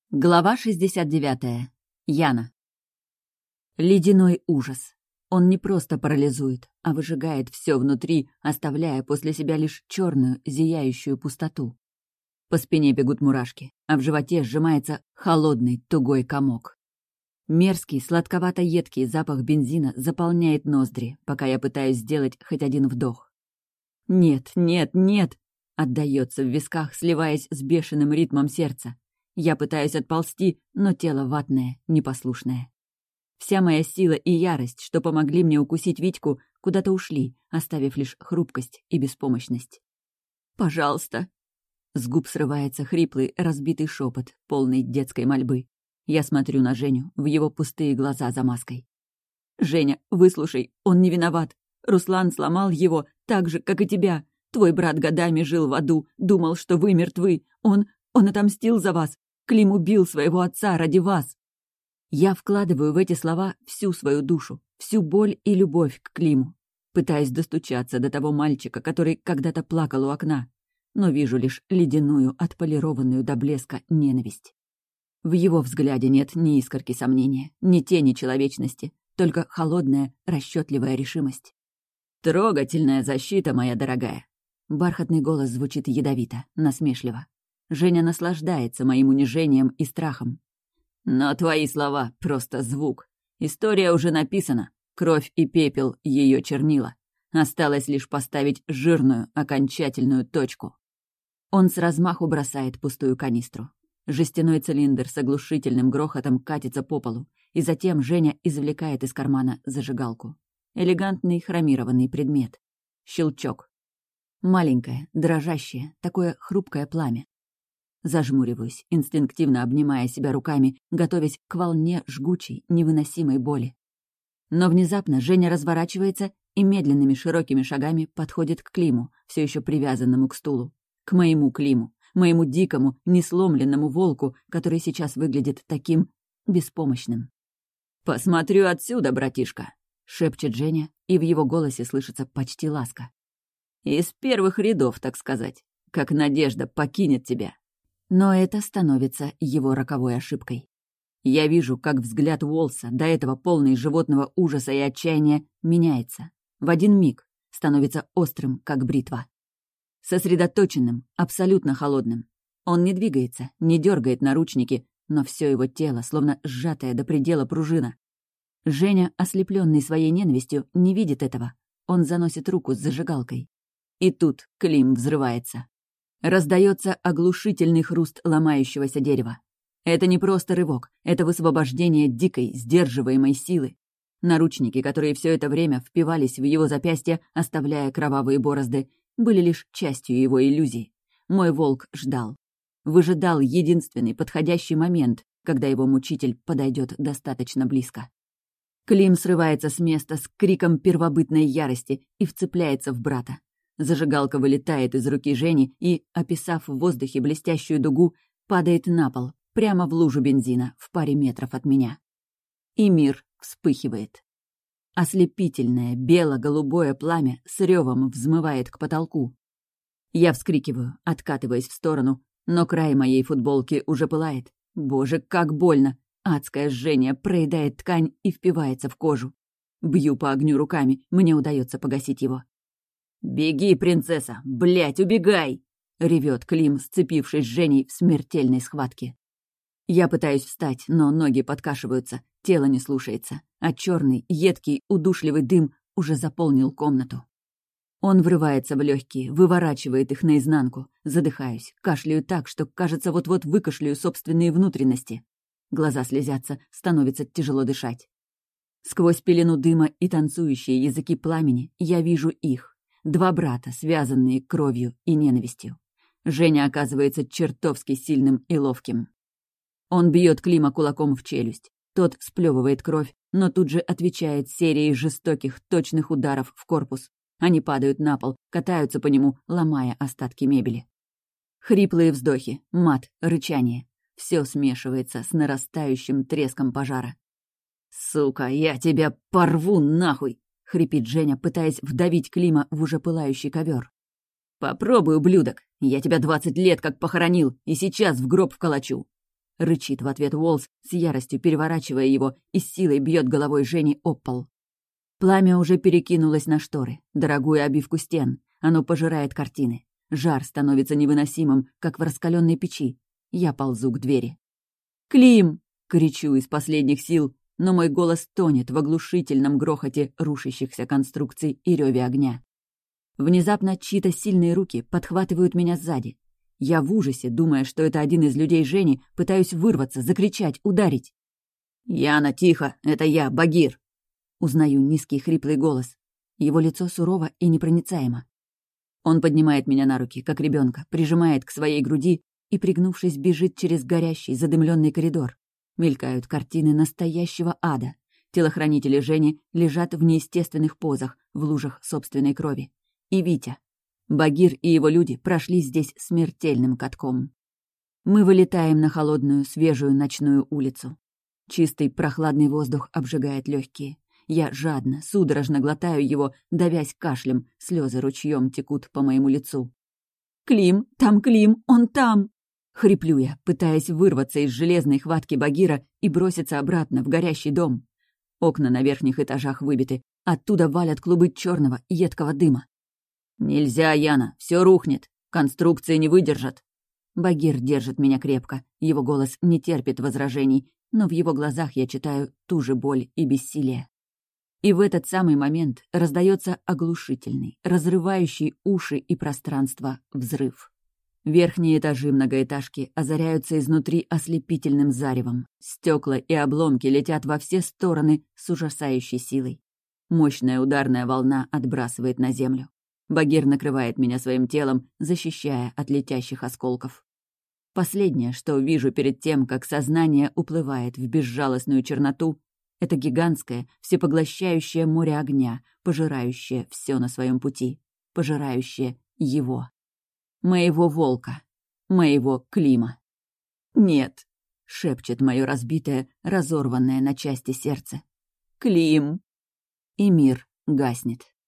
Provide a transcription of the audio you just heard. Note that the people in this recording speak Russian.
Глава 69. Яна. Ледяной ужас. Он не просто парализует, а выжигает все внутри, оставляя после себя лишь черную, зияющую пустоту. По спине бегут мурашки, а в животе сжимается холодный, тугой комок. Мерзкий, сладковато-едкий запах бензина заполняет ноздри, пока я пытаюсь сделать хоть один вдох. «Нет, нет, нет!» — отдаётся в висках, сливаясь с бешеным ритмом сердца. Я пытаюсь отползти, но тело ватное, непослушное. Вся моя сила и ярость, что помогли мне укусить Витьку, куда-то ушли, оставив лишь хрупкость и беспомощность. «Пожалуйста!» С губ срывается хриплый, разбитый шепот, полный детской мольбы. Я смотрю на Женю, в его пустые глаза за маской. «Женя, выслушай, он не виноват. Руслан сломал его так же, как и тебя. Твой брат годами жил в аду, думал, что вы мертвы. Он отомстил за вас. Клим убил своего отца ради вас». Я вкладываю в эти слова всю свою душу, всю боль и любовь к Климу. Пытаюсь достучаться до того мальчика, который когда-то плакал у окна, но вижу лишь ледяную, отполированную до блеска ненависть. В его взгляде нет ни искорки сомнения, ни тени человечности, только холодная, расчетливая решимость. «Трогательная защита, моя дорогая!» Бархатный голос звучит ядовито, насмешливо. Женя наслаждается моим унижением и страхом. «Но твои слова — просто звук. История уже написана. Кровь и пепел — ее чернила. Осталось лишь поставить жирную, окончательную точку». Он с размаху бросает пустую канистру. Жестяной цилиндр с оглушительным грохотом катится по полу, и затем Женя извлекает из кармана зажигалку. Элегантный хромированный предмет. Щелчок. Маленькое, дрожащее, такое хрупкое пламя. Зажмуриваюсь, инстинктивно обнимая себя руками, готовясь к волне жгучей, невыносимой боли. Но внезапно Женя разворачивается и медленными широкими шагами подходит к Климу, все еще привязанному к стулу. К моему Климу, моему дикому, несломленному волку, который сейчас выглядит таким беспомощным. «Посмотрю отсюда, братишка», — шепчет Женя, и в его голосе слышится почти ласка. «Из первых рядов, так сказать, как надежда покинет тебя». Но это становится его роковой ошибкой. Я вижу, как взгляд Уолса, до этого полный животного ужаса и отчаяния, меняется. В один миг становится острым, как бритва. Сосредоточенным, абсолютно холодным. Он не двигается, не дергает наручники, но все его тело, словно сжатая до предела пружина. Женя, ослепленный своей ненавистью, не видит этого. Он заносит руку с зажигалкой. И тут Клим взрывается. Раздается оглушительный хруст ломающегося дерева. Это не просто рывок, это высвобождение дикой, сдерживаемой силы. Наручники, которые все это время впивались в его запястье, оставляя кровавые борозды, были лишь частью его иллюзий. Мой волк ждал. Выжидал единственный подходящий момент, когда его мучитель подойдет достаточно близко. Клим срывается с места с криком первобытной ярости и вцепляется в брата. Зажигалка вылетает из руки Жени и, описав в воздухе блестящую дугу, падает на пол, прямо в лужу бензина, в паре метров от меня. И мир вспыхивает. Ослепительное бело-голубое пламя с ревом взмывает к потолку. Я вскрикиваю, откатываясь в сторону, но край моей футболки уже пылает. Боже, как больно! Адское жжение проедает ткань и впивается в кожу. Бью по огню руками, мне удается погасить его. «Беги, принцесса! Блядь, убегай!» — ревет Клим, сцепившись с Женей в смертельной схватке. Я пытаюсь встать, но ноги подкашиваются, тело не слушается, а черный, едкий, удушливый дым уже заполнил комнату. Он врывается в легкие, выворачивает их наизнанку. Задыхаюсь, кашляю так, что, кажется, вот-вот выкашляю собственные внутренности. Глаза слезятся, становится тяжело дышать. Сквозь пелену дыма и танцующие языки пламени я вижу их. Два брата, связанные кровью и ненавистью. Женя оказывается чертовски сильным и ловким. Он бьет Клима кулаком в челюсть. Тот сплевывает кровь, но тут же отвечает серией жестоких, точных ударов в корпус. Они падают на пол, катаются по нему, ломая остатки мебели. Хриплые вздохи, мат, рычание. Все смешивается с нарастающим треском пожара. «Сука, я тебя порву нахуй!» — хрипит Женя, пытаясь вдавить Клима в уже пылающий ковер. «Попробуй, ублюдок! Я тебя 20 лет как похоронил, и сейчас в гроб вколочу!» рычит в ответ Уолс, с яростью переворачивая его и с силой бьет головой Жени об пол. Пламя уже перекинулось на шторы, дорогую обивку стен. Оно пожирает картины. Жар становится невыносимым, как в раскаленной печи. Я ползу к двери. «Клим!» — кричу из последних сил, но мой голос тонет в оглушительном грохоте рушащихся конструкций и рёве огня. Внезапно чьи-то сильные руки подхватывают меня сзади. Я в ужасе, думая, что это один из людей Жени, пытаюсь вырваться, закричать, ударить. «Яна, тихо! Это я, Багир!» Узнаю низкий хриплый голос. Его лицо сурово и непроницаемо. Он поднимает меня на руки, как ребенка, прижимает к своей груди и, пригнувшись, бежит через горящий, задымленный коридор. Мелькают картины настоящего ада. Телохранители Жени лежат в неестественных позах, в лужах собственной крови. И Витя. Багир и его люди прошли здесь смертельным катком. Мы вылетаем на холодную, свежую ночную улицу. Чистый, прохладный воздух обжигает легкие. Я жадно, судорожно глотаю его, давясь кашлем, слезы ручьем текут по моему лицу. «Клим! Там Клим! Он там!» Хриплю я, пытаясь вырваться из железной хватки Багира и броситься обратно в горящий дом. Окна на верхних этажах выбиты, оттуда валят клубы черного, едкого дыма. «Нельзя, Яна, все рухнет, конструкции не выдержат». Багир держит меня крепко, его голос не терпит возражений, но в его глазах я читаю ту же боль и бессилие. И в этот самый момент раздается оглушительный, разрывающий уши и пространство взрыв. Верхние этажи многоэтажки озаряются изнутри ослепительным заревом. Стекла и обломки летят во все стороны с ужасающей силой. Мощная ударная волна отбрасывает на землю. Багир накрывает меня своим телом, защищая от летящих осколков. Последнее, что вижу перед тем, как сознание уплывает в безжалостную черноту, это гигантское, всепоглощающее море огня, пожирающее все на своем пути, пожирающее его. Моего волка, моего Клима. «Нет», — шепчет мое разбитое, разорванное на части сердце. «Клим!» И мир гаснет.